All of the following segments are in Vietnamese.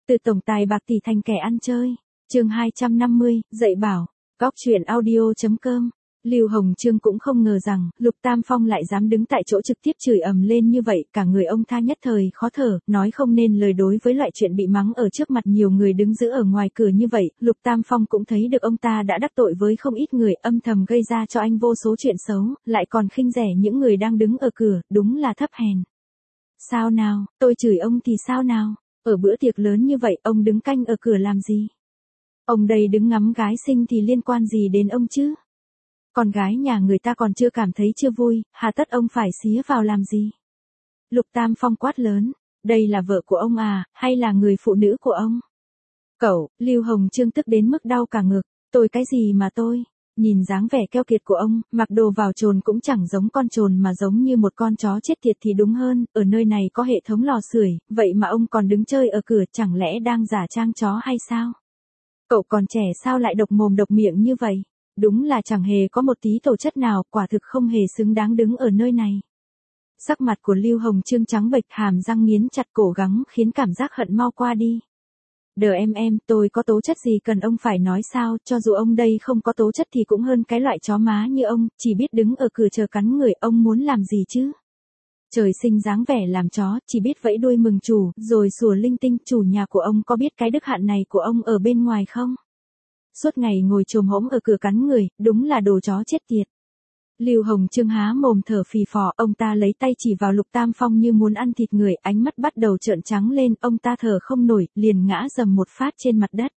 Từ tổng tài bạc tỷ thành kẻ ăn chơi. Chương 250, dạy bảo. Góc truyện audio.com. Lưu Hồng Chương cũng không ngờ rằng, Lục Tam Phong lại dám đứng tại chỗ trực tiếp chửi ầm lên như vậy, cả người ông ta nhất thời khó thở, nói không nên lời đối với loại chuyện bị mắng ở trước mặt nhiều người đứng giữ ở ngoài cửa như vậy, Lục Tam Phong cũng thấy được ông ta đã đắc tội với không ít người, âm thầm gây ra cho anh vô số chuyện xấu, lại còn khinh rẻ những người đang đứng ở cửa, đúng là thấp hèn. Sao nào, tôi chửi ông thì sao nào? Ở bữa tiệc lớn như vậy, ông đứng canh ở cửa làm gì? Ông đây đứng ngắm gái xinh thì liên quan gì đến ông chứ? Con gái nhà người ta còn chưa cảm thấy chưa vui, hà tất ông phải xía vào làm gì? Lục Tam Phong quát lớn, đây là vợ của ông à, hay là người phụ nữ của ông? Cậu, Lưu Hồng Chương tức đến mức đau cả ngực, tôi cái gì mà tôi? Nhìn dáng vẻ keo kiệt của ông, mặc đồ vào chồn cũng chẳng giống con chồn mà giống như một con chó chết tiệt thì đúng hơn, ở nơi này có hệ thống lò sưởi, vậy mà ông còn đứng chơi ở cửa, chẳng lẽ đang giả trang chó hay sao? Cậu còn trẻ sao lại độc mồm độc miệng như vậy? Đúng là chẳng hề có một tí tổ chất nào, quả thực không hề xứng đáng đứng ở nơi này. Sắc mặt của Lưu Hồng Chương trắng bệch, hàm răng nghiến chặt, cố gắng khiến cảm giác hận mau qua đi. Đờ em, tôi có tố chất gì cần ông phải nói sao, cho dù ông đây không có tố chất thì cũng hơn cái loại chó má như ông, chỉ biết đứng ở cửa chờ cắn người, ông muốn làm gì chứ? Trời sinh dáng vẻ làm chó, chỉ biết vẫy đuôi mừng chủ, rồi sủa linh tinh, chủ nhà của ông có biết cái đức hạn này của ông ở bên ngoài không? Suốt ngày ngồi chồm hổm ở cửa cắn người, đúng là đồ chó chết tiệt. Lưu Hồng Chương há mồm thở phì phò, ông ta lấy tay chỉ vào Lục Tam Phong như muốn ăn thịt người, ánh mắt bắt đầu trợn trắng lên, ông ta thở không nổi, liền ngã dầm một phát trên mặt đất.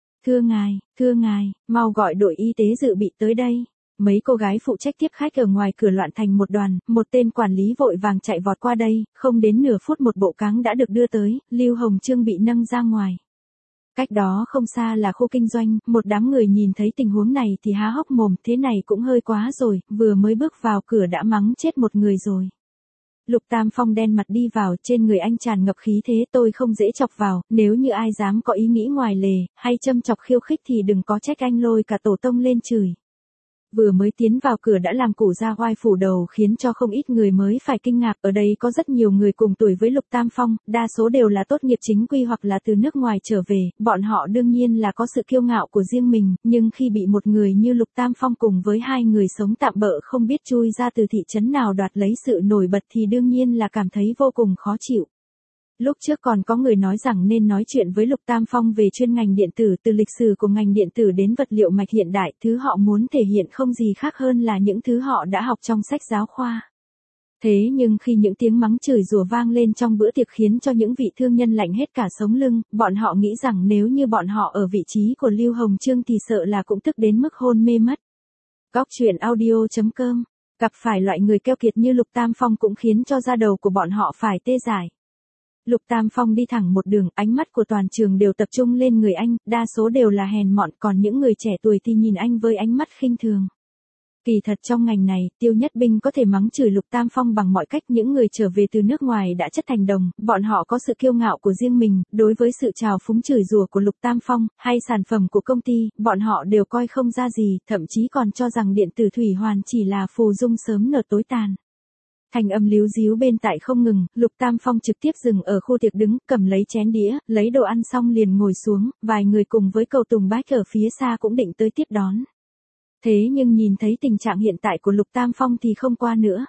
Thưa ngài, mau gọi đội y tế dự bị tới đây. Mấy cô gái phụ trách tiếp khách ở ngoài cửa loạn thành một đoàn, một tên quản lý vội vàng chạy vọt qua đây, không đến nửa phút một bộ cáng đã được đưa tới, Lưu Hồng Chương bị nâng ra ngoài. Cách đó không xa là khu kinh doanh, một đám người nhìn thấy tình huống này thì há hốc mồm, thế này cũng hơi quá rồi, vừa mới bước vào cửa đã mắng chết một người rồi. Lục Tam Phong đen mặt đi vào, trên người anh tràn ngập khí thế, tôi không dễ chọc vào, nếu như ai dám có ý nghĩ ngoài lề, hay châm chọc khiêu khích thì đừng có trách anh lôi cả tổ tông lên chửi. Vừa mới tiến vào cửa đã làm củ ra oai phủ đầu khiến cho không ít người mới phải kinh ngạc, ở đây có rất nhiều người cùng tuổi với Lục Tam Phong, đa số đều là tốt nghiệp chính quy hoặc là từ nước ngoài trở về, bọn họ đương nhiên là có sự kiêu ngạo của riêng mình, nhưng khi bị một người như Lục Tam Phong cùng với hai người sống tạm bợ không biết chui ra từ thị trấn nào đoạt lấy sự nổi bật thì đương nhiên là cảm thấy vô cùng khó chịu. Lúc trước còn có người nói rằng nên nói chuyện với Lục Tam Phong về chuyên ngành điện tử, từ lịch sử của ngành điện tử đến vật liệu mạch hiện đại, thứ họ muốn thể hiện không gì khác hơn là những thứ họ đã học trong sách giáo khoa. Thế nhưng khi những tiếng mắng chửi rủa vang lên trong bữa tiệc khiến cho những vị thương nhân lạnh hết cả sống lưng, bọn họ nghĩ rằng nếu như bọn họ ở vị trí của Lưu Hồng Chương thì sợ là cũng tức đến mức hôn mê mất. Góc truyện audio.com. Gặp phải loại người keo kiệt như Lục Tam Phong cũng khiến cho da đầu của bọn họ phải tê dại. Lục Tam Phong đi thẳng một đường, ánh mắt của toàn trường đều tập trung lên người anh, đa số đều là hèn mọn, còn những người trẻ tuổi thì nhìn anh với ánh mắt khinh thường. Kỳ thật trong ngành này, Tiêu Nhất Binh có thể mắng chửi Lục Tam Phong bằng mọi cách, những người trở về từ nước ngoài đã chất thành đồng, bọn họ có sự kiêu ngạo của riêng mình, đối với sự trào phúng chửi rủa của Lục Tam Phong, hay sản phẩm của công ty, bọn họ đều coi không ra gì, thậm chí còn cho rằng điện tử thủy hoàn chỉ là phù dung sớm nở tối tàn. Thành âm líu díu bên tai không ngừng, Lục Tam Phong trực tiếp dừng ở khu tiệc đứng, cầm lấy chén đĩa, lấy đồ ăn xong liền ngồi xuống, vài người cùng với Cầu Tùng Bách ở phía xa cũng định tới tiếp đón. Thế nhưng nhìn thấy tình trạng hiện tại của Lục Tam Phong thì không qua nữa.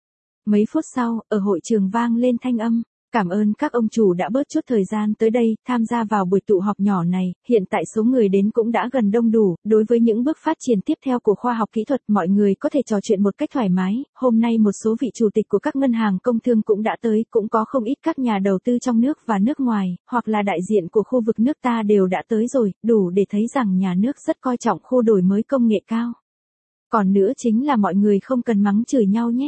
Mấy phút sau, ở hội trường vang lên thanh âm, cảm ơn các ông chủ đã bớt chút thời gian tới đây, tham gia vào buổi tụ họp nhỏ này, hiện tại số người đến cũng đã gần đông đủ, đối với những bước phát triển tiếp theo của khoa học kỹ thuật mọi người có thể trò chuyện một cách thoải mái, hôm nay một số vị chủ tịch của các ngân hàng công thương cũng đã tới, cũng có không ít các nhà đầu tư trong nước và nước ngoài, hoặc là đại diện của khu vực nước ta đều đã tới rồi, đủ để thấy rằng nhà nước rất coi trọng khu đổi mới công nghệ cao. Còn nữa chính là mọi người không cần mắng chửi nhau nhé.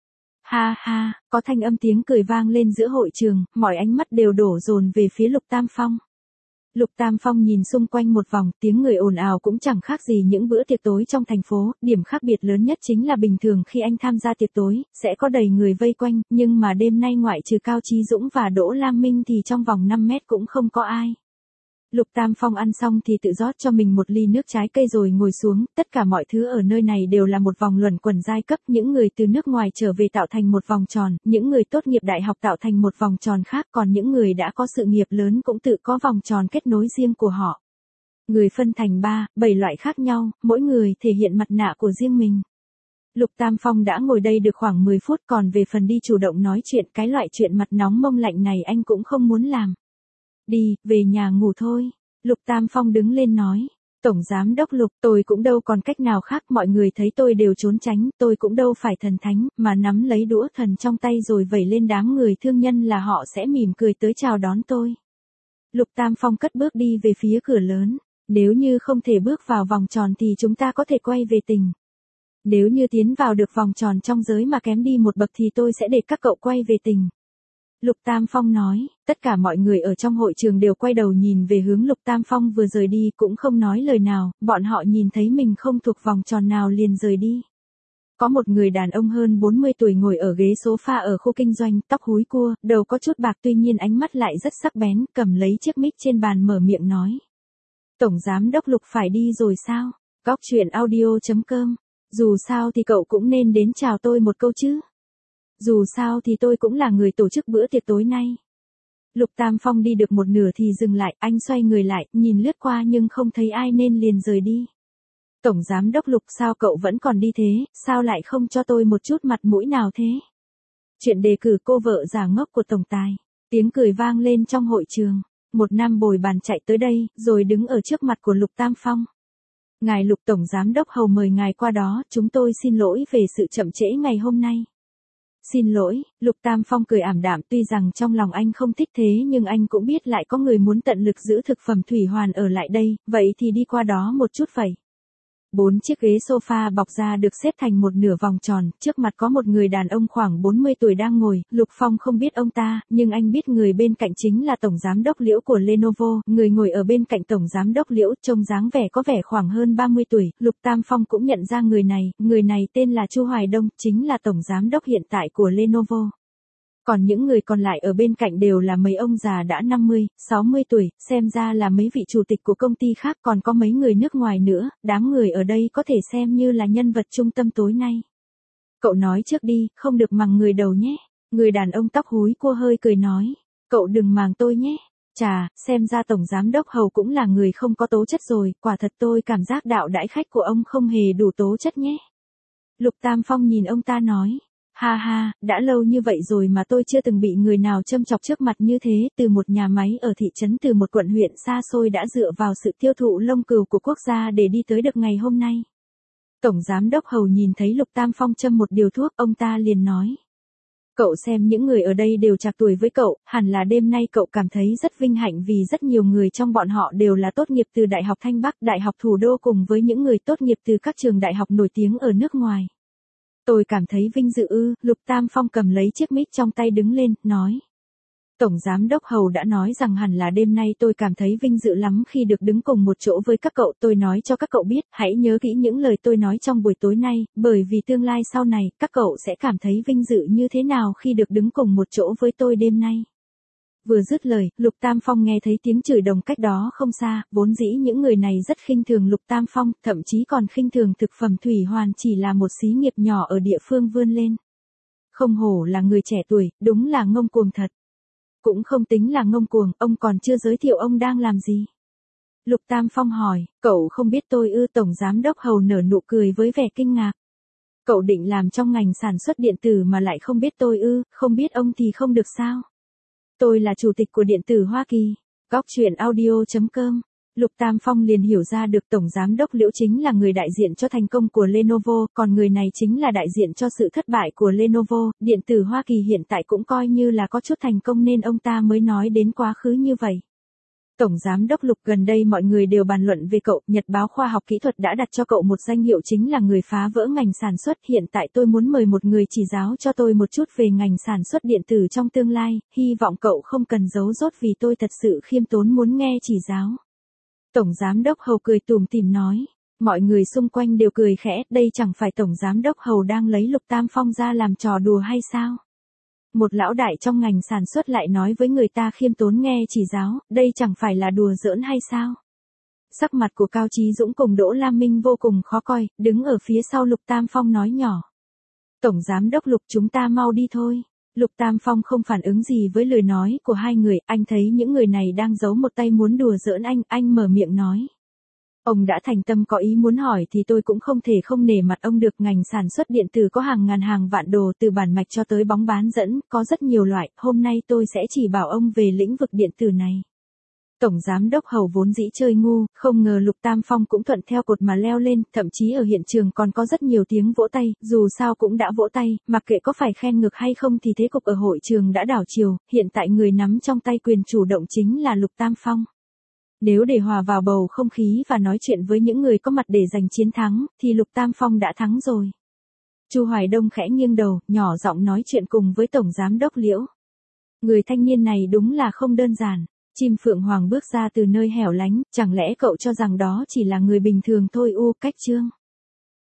Ha ha, có thanh âm tiếng cười vang lên giữa hội trường, mọi ánh mắt đều đổ dồn về phía Lục Tam Phong. Lục Tam Phong nhìn xung quanh một vòng, tiếng người ồn ào cũng chẳng khác gì những bữa tiệc tối trong thành phố, điểm khác biệt lớn nhất chính là bình thường khi anh tham gia tiệc tối, sẽ có đầy người vây quanh, nhưng mà đêm nay ngoại trừ Cao Chí Dũng và Đỗ Lam Minh thì trong vòng 5 mét cũng không có ai. Lục Tam Phong ăn xong thì tự rót cho mình một ly nước trái cây rồi ngồi xuống, tất cả mọi thứ ở nơi này đều là một vòng luẩn quẩn giai cấp, những người từ nước ngoài trở về tạo thành một vòng tròn, những người tốt nghiệp đại học tạo thành một vòng tròn khác, còn những người đã có sự nghiệp lớn cũng tự có vòng tròn kết nối riêng của họ. Người phân thành 7 loại khác nhau, mỗi người thể hiện mặt nạ của riêng mình. Lục Tam Phong đã ngồi đây được khoảng 10 phút, còn về phần đi chủ động nói chuyện, cái loại chuyện mặt nóng mông lạnh này anh cũng không muốn làm. Đi, về nhà ngủ thôi. Lục Tam Phong đứng lên nói. Tổng Giám đốc Lục, tôi cũng đâu còn cách nào khác, mọi người thấy tôi đều trốn tránh, tôi cũng đâu phải thần thánh, mà nắm lấy đũa thần trong tay rồi vẩy lên đám người thương nhân là họ sẽ mỉm cười tới chào đón tôi. Lục Tam Phong cất bước đi về phía cửa lớn. Nếu như không thể bước vào vòng tròn thì chúng ta có thể quay về tình. Nếu như tiến vào được vòng tròn trong giới mà kém đi một bậc thì tôi sẽ để các cậu quay về tình. Lục Tam Phong nói, tất cả mọi người ở trong hội trường đều quay đầu nhìn về hướng Lục Tam Phong vừa rời đi, cũng không nói lời nào, bọn họ nhìn thấy mình không thuộc vòng tròn nào liền rời đi. Có một người đàn ông hơn 40 tuổi ngồi ở ghế sofa ở khu kinh doanh, tóc húi cua, đầu có chút bạc, tuy nhiên ánh mắt lại rất sắc bén, cầm lấy chiếc mic trên bàn mở miệng nói. Tổng Giám đốc Lục phải đi rồi sao? Góc truyện audio.com. Dù sao thì cậu cũng nên đến chào tôi một câu chứ. Dù sao thì tôi cũng là người tổ chức bữa tiệc tối nay. Lục Tam Phong đi được một nửa thì dừng lại, anh xoay người lại, nhìn lướt qua nhưng không thấy ai nên liền rời đi. Tổng Giám đốc Lục, sao cậu vẫn còn đi thế, sao lại không cho tôi một chút mặt mũi nào thế? Chuyện đề cử cô vợ già ngốc của tổng tài. Tiếng cười vang lên trong hội trường. Một nam bồi bàn chạy tới đây, rồi đứng ở trước mặt của Lục Tam Phong. Ngài Lục Tổng Giám đốc hầu mời ngài qua đó, chúng tôi xin lỗi về sự chậm trễ ngày hôm nay. Xin lỗi, Lục Tam Phong cười ảm đạm, tuy rằng trong lòng anh không thích thế nhưng anh cũng biết lại có người muốn tận lực giữ thực phẩm thủy hoàn ở lại đây, vậy thì đi qua đó một chút vậy. 4 chiếc ghế sofa bọc da được xếp thành một nửa vòng tròn, trước mặt có một người đàn ông khoảng 40 tuổi đang ngồi, Lục Phong không biết ông ta, nhưng anh biết người bên cạnh chính là Tổng Giám đốc Liễu của Lenovo, người ngồi ở bên cạnh Tổng Giám đốc Liễu, trông dáng vẻ có vẻ khoảng hơn 30 tuổi, Lục Tam Phong cũng nhận ra người này tên là Chu Hoài Đông, chính là Tổng Giám đốc hiện tại của Lenovo. Còn những người còn lại ở bên cạnh đều là mấy ông già đã 50, 60 tuổi, xem ra là mấy vị chủ tịch của công ty khác, còn có mấy người nước ngoài nữa, đám người ở đây có thể xem như là nhân vật trung tâm tối nay. Cậu nói trước đi, không được màng người đầu nhé. Người đàn ông tóc húi cua hơi cười nói, cậu đừng màng tôi nhé. Chà, xem ra Tổng Giám đốc Hầu cũng là người không có tố chất rồi, quả thật tôi cảm giác đạo đãi khách của ông không hề đủ tố chất nhé. Lục Tam Phong nhìn ông ta nói. Ha ha, đã lâu như vậy rồi mà tôi chưa từng bị người nào châm chọc trước mặt như thế, từ một nhà máy ở thị trấn, từ một quận huyện xa xôi đã dựa vào sự tiêu thụ lông cừu của quốc gia để đi tới được ngày hôm nay. Tổng Giám đốc Hầu nhìn thấy Lục Tam Phong châm một điều thuốc, ông ta liền nói. Cậu xem những người ở đây đều trạc tuổi với cậu, hẳn là đêm nay cậu cảm thấy rất vinh hạnh vì rất nhiều người trong bọn họ đều là tốt nghiệp từ Đại học Thanh Bắc, Đại học Thủ đô cùng với những người tốt nghiệp từ các trường đại học nổi tiếng ở nước ngoài. Tôi cảm thấy vinh dự ư, Lục Tam Phong cầm lấy chiếc mic trong tay đứng lên, nói. Tổng Giám đốc Hầu đã nói rằng hẳn là đêm nay tôi cảm thấy vinh dự lắm khi được đứng cùng một chỗ với các cậu, tôi nói cho các cậu biết, hãy nhớ kỹ những lời tôi nói trong buổi tối nay, bởi vì tương lai sau này, các cậu sẽ cảm thấy vinh dự như thế nào khi được đứng cùng một chỗ với tôi đêm nay. Vừa dứt lời, Lục Tam Phong nghe thấy tiếng chửi đồng cách đó không xa, vốn dĩ những người này rất khinh thường Lục Tam Phong, thậm chí còn khinh thường thực phẩm thủy hoàn chỉ là một xí nghiệp nhỏ ở địa phương vươn lên. Không hổ là người trẻ tuổi, đúng là ngông cuồng thật. Cũng không tính là ngông cuồng, ông còn chưa giới thiệu ông đang làm gì. Lục Tam Phong hỏi, cậu không biết tôi ư? Tổng Giám đốc Hầu nở nụ cười với vẻ kinh ngạc. Cậu định làm trong ngành sản xuất điện tử mà lại không biết tôi ư? Không biết ông thì không được sao? Tôi là chủ tịch của điện tử Hoa Kỳ. Góc truyện audio.com. Lục Tam Phong liền hiểu ra được Tổng Giám đốc Liễu chính là người đại diện cho thành công của Lenovo, còn người này chính là đại diện cho sự thất bại của Lenovo. Điện tử Hoa Kỳ hiện tại cũng coi như là có chút thành công nên ông ta mới nói đến quá khứ như vậy. Tổng Giám đốc Lục, gần đây mọi người đều bàn luận về cậu, Nhật báo Khoa học Kỹ thuật đã đặt cho cậu một danh hiệu chính là người phá vỡ ngành sản xuất. Hiện tại tôi muốn mời một người chỉ giáo cho tôi một chút về ngành sản xuất điện tử trong tương lai, hy vọng cậu không cần giấu dốt vì tôi thật sự khiêm tốn muốn nghe chỉ giáo. Tổng Giám đốc Hầu cười tủm tỉm nói. Mọi người xung quanh đều cười khẽ, đây chẳng phải Tổng Giám đốc Hầu đang lấy Lục Tam Phong ra làm trò đùa hay sao? một lão đại trong ngành sản xuất lại nói với người ta khiêm tốn nghe chỉ giáo, đây chẳng phải là đùa giỡn hay sao? Sắc mặt của Cao Chí Dũng cùng Đỗ Lam Minh vô cùng khó coi, đứng ở phía sau Lục Tam Phong nói nhỏ. Tổng giám đốc Lục, chúng ta mau đi thôi. Lục Tam Phong không phản ứng gì với lời nói của hai người, anh thấy những người này đang giấu một tay muốn đùa giỡn anh mở miệng nói. Ông đã thành tâm có ý muốn hỏi thì tôi cũng không thể không nể mặt ông được, ngành sản xuất điện tử có hàng ngàn hàng vạn đồ từ bản mạch cho tới bóng bán dẫn, có rất nhiều loại, hôm nay tôi sẽ chỉ bảo ông về lĩnh vực điện tử này. Tổng giám đốc Hầu vốn dĩ chơi ngu, không ngờ Lục Tam Phong cũng thuận theo cột mà leo lên, thậm chí ở hiện trường còn có rất nhiều tiếng vỗ tay, dù sao cũng đã vỗ tay, mặc kệ có phải khen ngược hay không thì thế cục ở hội trường đã đảo chiều, hiện tại người nắm trong tay quyền chủ động chính là Lục Tam Phong. Nếu để hòa vào bầu không khí và nói chuyện với những người có mặt để giành chiến thắng, thì Lục Tam Phong đã thắng rồi. Chu Hoài Đông khẽ nghiêng đầu, nhỏ giọng nói chuyện cùng với Tổng Giám đốc Liễu. Người thanh niên này đúng là không đơn giản. Chim Phượng Hoàng bước ra từ nơi hẻo lánh, chẳng lẽ cậu cho rằng đó chỉ là người bình thường thôi? Cách chương.